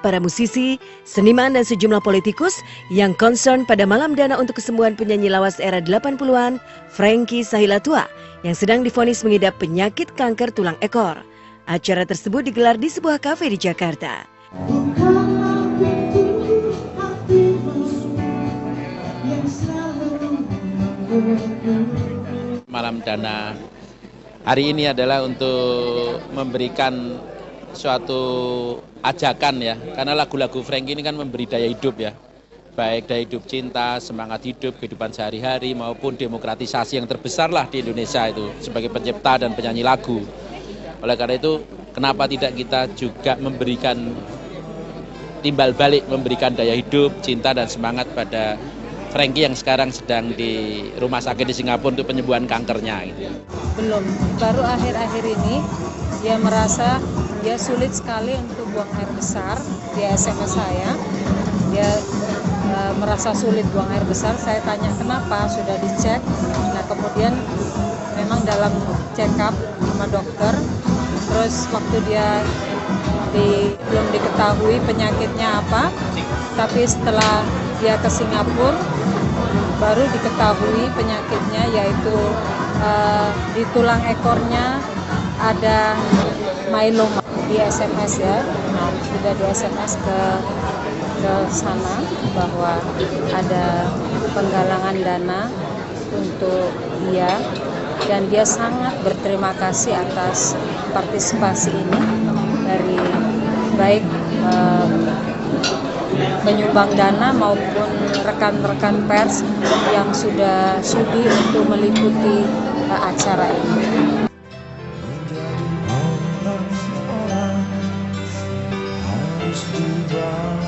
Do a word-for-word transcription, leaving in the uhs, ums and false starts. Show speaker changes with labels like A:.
A: para musisi, seniman dan sejumlah politikus yang concern pada malam dana untuk kesembuhan penyanyi lawas era delapan puluhan, Franky Sahilatua, yang sedang divonis mengidap penyakit kanker tulang ekor. Acara tersebut digelar di sebuah kafe di Jakarta.
B: Malam dana hari ini adalah untuk memberikan suatu ajakan ya, karena lagu-lagu Franky ini kan memberi daya hidup ya, baik daya hidup cinta, semangat hidup, kehidupan sehari-hari maupun demokratisasi yang terbesar lah di Indonesia itu sebagai pencipta dan penyanyi lagu. Oleh karena itu, kenapa tidak kita juga memberikan timbal balik, memberikan daya hidup, cinta dan semangat pada Franky yang sekarang sedang di rumah sakit di Singapura untuk penyembuhan kankernya gitu.
C: Belum, baru akhir-akhir ini dia merasa dia sulit sekali untuk buang air besar. Dia S M S saya, dia e, merasa sulit buang air besar. Saya tanya kenapa, sudah dicek. Nah kemudian memang dalam check up sama dokter, terus waktu dia di, belum diketahui penyakitnya apa, tapi setelah dia ke Singapura baru diketahui penyakitnya, yaitu uh, di tulang ekornya ada myeloma. Di S M S ya, nah, sudah di S M S ke ke sana bahwa ada penggalangan dana untuk dia, dan dia sangat berterima kasih atas partisipasi ini dari baik uh, penyumbang dana maupun rekan-rekan pers yang sudah sudi untuk meliputi uh, acara ini.
D: Menjadi orang-orang harus juga